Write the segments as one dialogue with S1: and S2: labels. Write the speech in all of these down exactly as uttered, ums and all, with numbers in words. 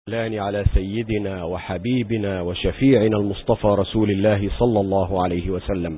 S1: لان على سيدنا وحبيبنا وشفيعنا المصطفى رسول الله صلى الله عليه وسلم.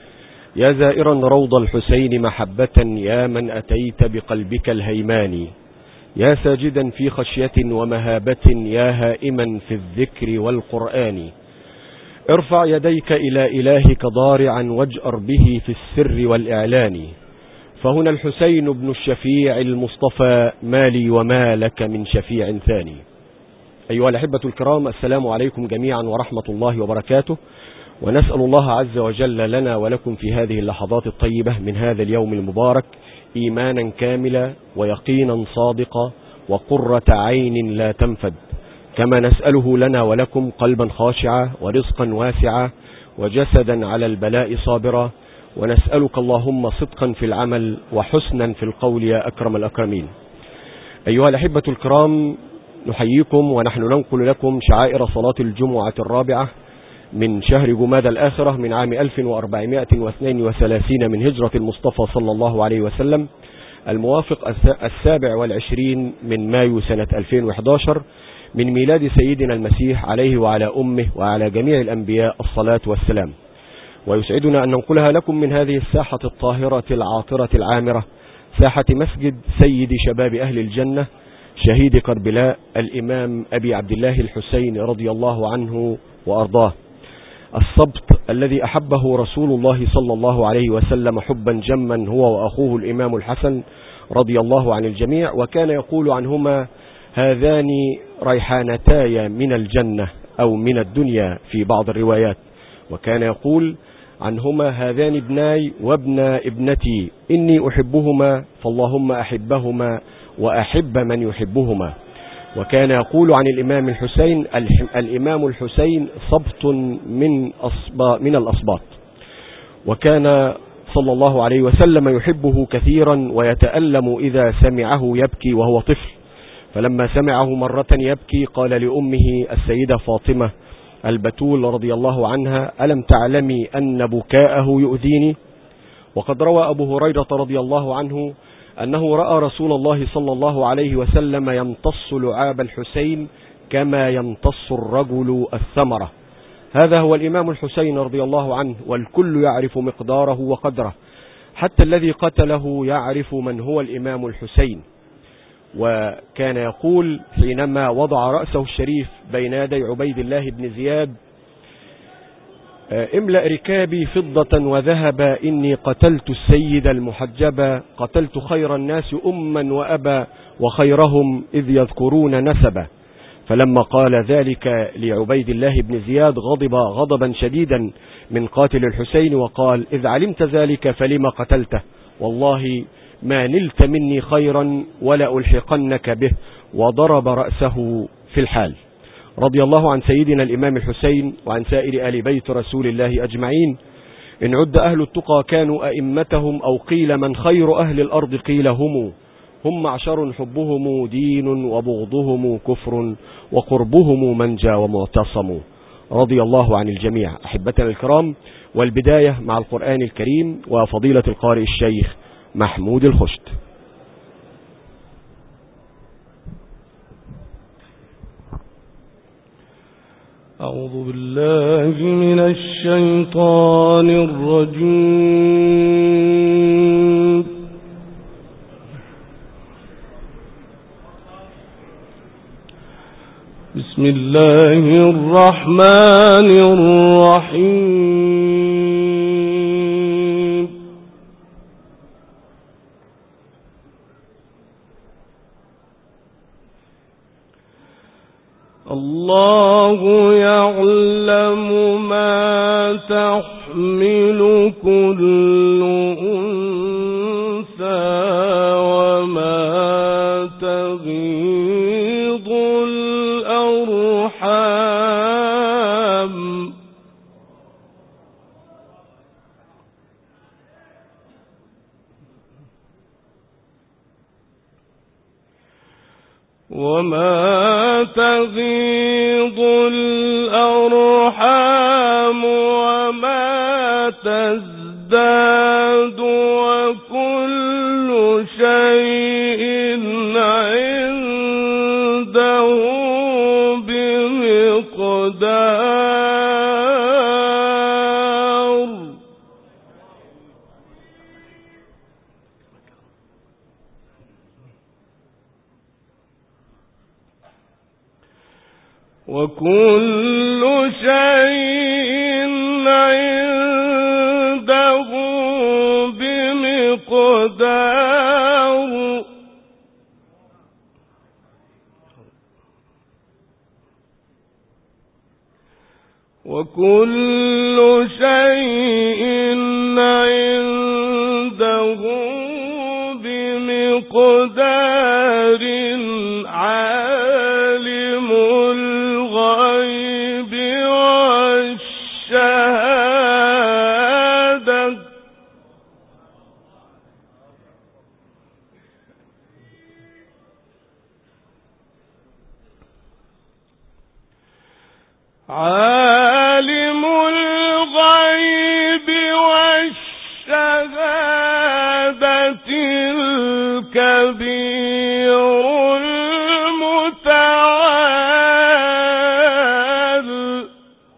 S1: يا زائرا روض الحسين محبة، يا من أتيت بقلبك الهيمان، يا ساجدا في خشية ومهابة، يا هائما في الذكر والقرآن. ارفع يديك إلى إلهك ضارعا واجأر به في السر والإعلان، فهنا الحسين بن الشفيع المصطفى، مالي وما لك من شفيع ثاني. أيها الأحبة الكرام، السلام عليكم جميعا ورحمة الله وبركاته، ونسأل الله عز وجل لنا ولكم في هذه اللحظات الطيبة من هذا اليوم المبارك إيمانا كاملا ويقينا صادقا وقرة عين لا تنفد، كما نسأله لنا ولكم قلبا خاشعا ورزقا واسعا وجسدا على البلاء صابرا، ونسألك اللهم صدقا في العمل وحسنا في القول يا أكرم الأكرمين. أيها الأحبة الكرام، نحييكم ونحن ننقل لكم شعائر صلاة الجمعة الرابعة من شهر جمادى الآخرة من عام ألف وأربعمائة واثنين وثلاثين من هجرة المصطفى صلى الله عليه وسلم، الموافق السابع والعشرين من مايو سنة ألفين وإحدى عشر من ميلاد سيدنا المسيح عليه وعلى أمه وعلى جميع الأنبياء الصلاة والسلام. ويسعدنا أن ننقلها لكم من هذه الساحة الطاهرة العاطرة العامرة، ساحة مسجد سيد شباب أهل الجنة شهيد كربلاء الإمام أبي عبد الله الحسين رضي الله عنه وأرضاه، السبط الذي أحبه رسول الله صلى الله عليه وسلم حبا جما هو وأخوه الإمام الحسن رضي الله عن الجميع، وكان يقول عنهما هذان ريحانتاي من الجنة أو من الدنيا في بعض الروايات، وكان يقول عنهما هذان ابناي وابن ابنتي إني أحبهما فاللهم أحبهما وأحب من يحبهما. وكان يقول عن الإمام الحسين الإمام الحسين صبت من من الأصباط، وكان صلى الله عليه وسلم يحبه كثيرا ويتألم إذا سمعه يبكي وهو طفل، فلما سمعه مرة يبكي قال لأمه السيدة فاطمة البتول رضي الله عنها ألم تعلمي أن بكاءه يؤذيني؟ وقد روى أبو هريرة رضي الله عنه أنه رأى رسول الله صلى الله عليه وسلم يمتص لعاب الحسين كما يمتص الرجل الثمرة. هذا هو الإمام الحسين رضي الله عنه، والكل يعرف مقداره وقدره، حتى الذي قتله يعرف من هو الإمام الحسين. وكان يقول حينما وضع رأسه الشريف بين يدي عبيد الله بن زياد املأ ركابي فضة وذهبا إني قتلت السيد المحجبا، قتلت خير الناس أما وأبا وخيرهم إذ يذكرون نسبا. فلما قال ذلك لعبيد الله بن زياد غضب غضبا شديدا من قاتل الحسين وقال إذ علمت ذلك فلما قتلته، والله ما نلت مني خيرا ولا ألحقنك به، وضرب رأسه في الحال. رضي الله عن سيدنا الإمام الحسين وعن سائر آل بيت رسول الله أجمعين. إن عد أهل التقى كانوا أئمتهم، أو قيل من خير أهل الأرض قيل هم هم معشر حبهم دين وبغضهم كفر وقربهم منجى ومعتصم. رضي الله عن الجميع. أحبتنا الكرام، والبداية مع القرآن الكريم وفضيلة القارئ الشيخ محمود الخشت.
S2: أعوذ بالله من الشيطان الرجيم. بسم الله الرحمن الرحيم. الله يعلم ما تحمل كل أنثى وما تغيض الأرحام وما تغيض الأرحام وما تزداد وكل شيء عنده وكل شيء عنده بمقدار وكل شيء عنده بمقدار عالم الغيب والشهادة عالم الغيب والشهادة الكبير المتعال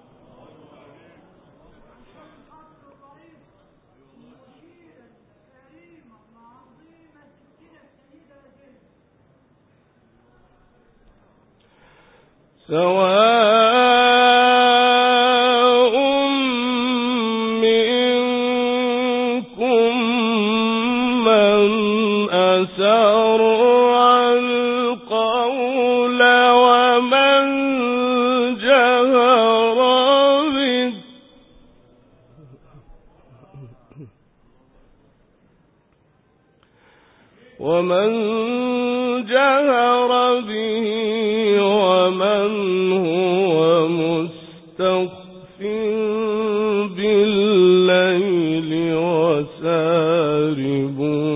S2: سواء منكم من أسر القول ومن جهر به ومن جهر به ومن هو مستخف بالليل وسارب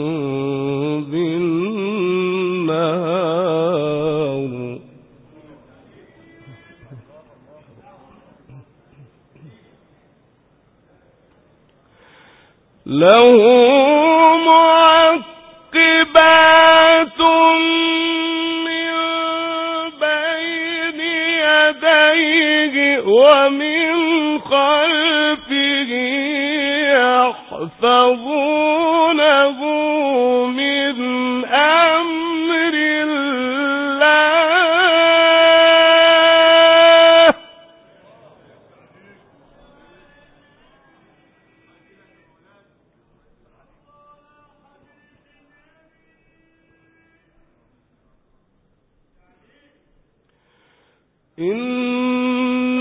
S2: بالنهار له معقبات من بين يديه ومن خلفه يحفظونه من أمر الله إن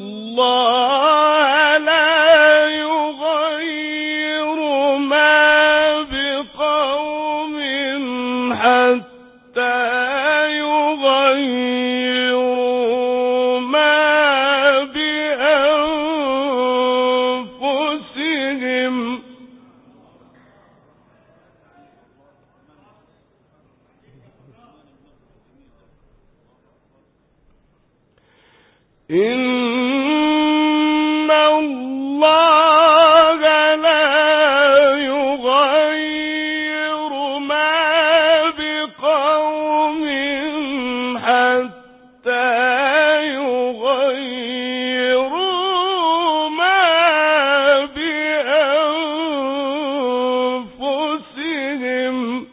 S2: الله لا يغير ما بقوم حتى يغيروا ما بأنفسهم إن الله لا يغير ما بقوم حتى يغيروا ما بأنفسهم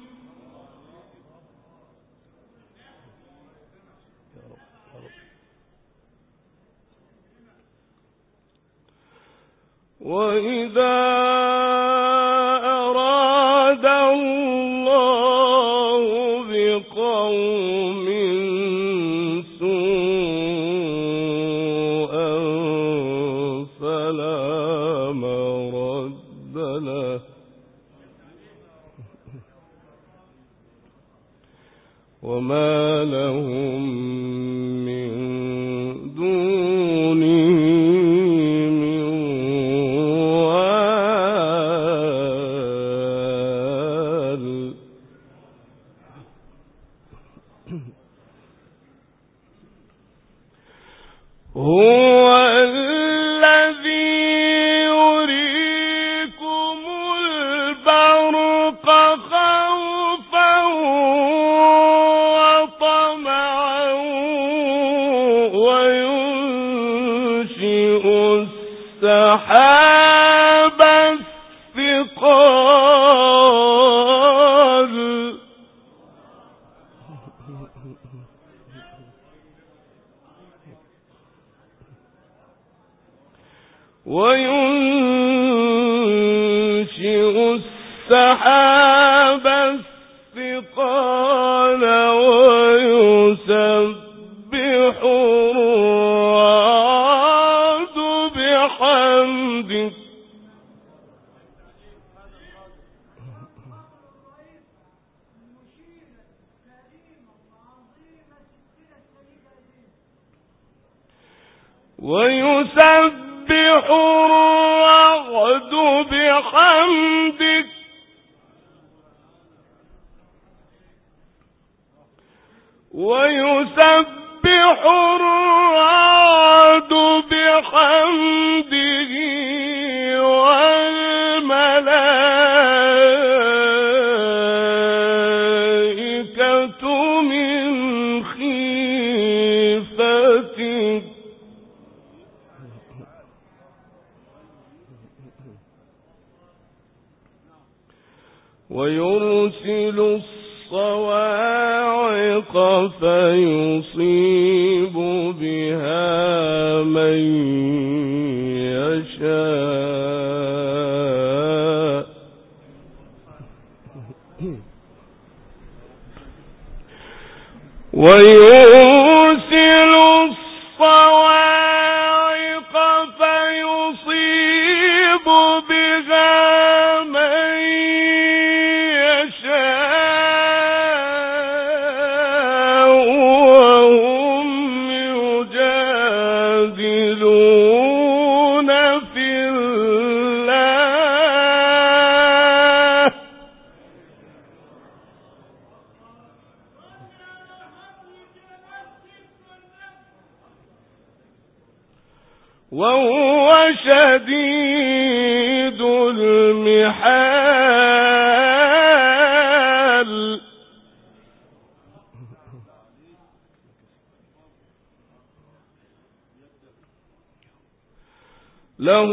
S2: وإذا أراد الله بقوم سوءا فلا مرد له وما لهم من دونه هو الذي يريكم البرق خوفا وطمعا وينشئ السحاب الثقال وينشئ السحاب الثقال ويسبح الرعد بحمده ويسبح الرعد بحمدك ويسبح الرعد بحمده والملائكة من خيفته ويرسل الصواعق فيصيب بها من يشاء ويرسل الصواعق فيصيب بها من يشاء وهم يجادلون في الله وهو شديد المحال له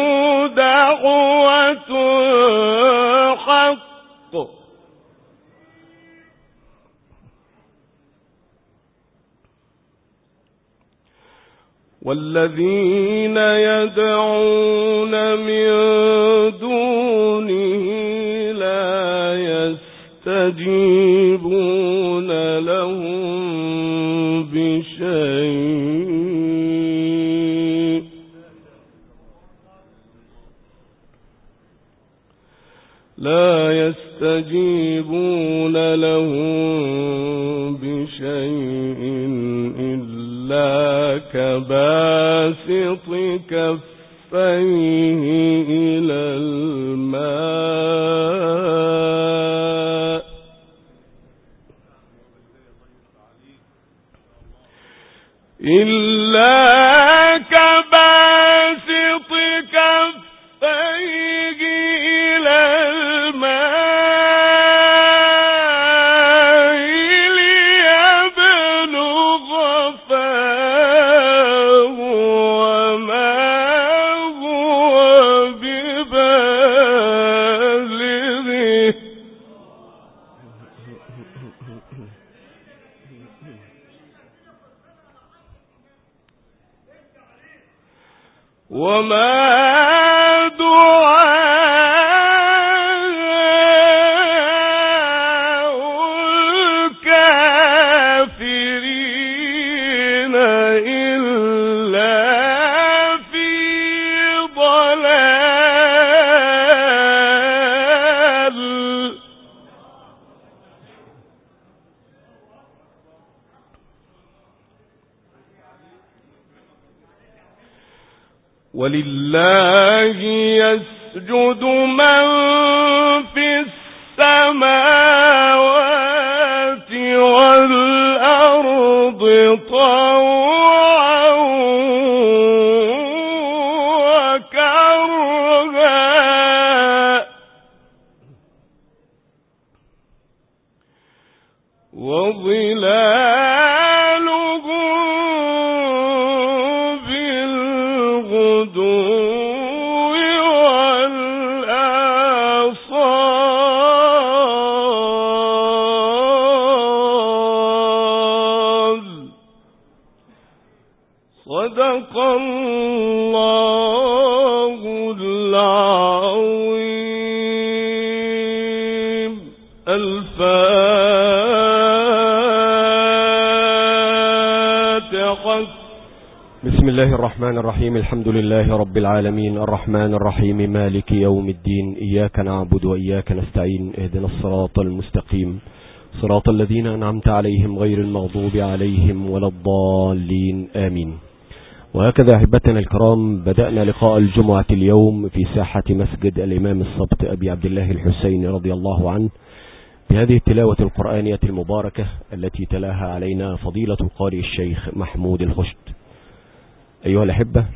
S2: دعوة حق والذين يدعون من دونه لا يستجيبون لهم بشيء لا يستجيبون لهم بشيء إلا كباسط كفيه إلى الماء إلا كباسط كفيه إلى الماء ليبلغ فاه وما هو ببالغه وما دعاء الكافرين إلا في ضلال ولله يسجد من في السماوات والأرض طوعا وكرها وظلالهم بالغدو صدق الله العظيم. الفاتحة.
S1: بسم الله الرحمن الرحيم. الحمد لله رب العالمين، الرحمن الرحيم، مالك يوم الدين. إياك نعبد وإياك نستعين. اهدنا الصراط المستقيم، صراط الذين أنعمت عليهم غير المغضوب عليهم ولا الضالين، آمين. وهكذا أحبتنا الكرام، بدأنا لقاء الجمعة اليوم في ساحة مسجد الإمام السبط أبي عبد الله الحسين رضي الله عنه بهذه التلاوة القرآنية المباركة التي تلاها علينا فضيلة القارئ الشيخ محمود الخشت. أيها الأحبة،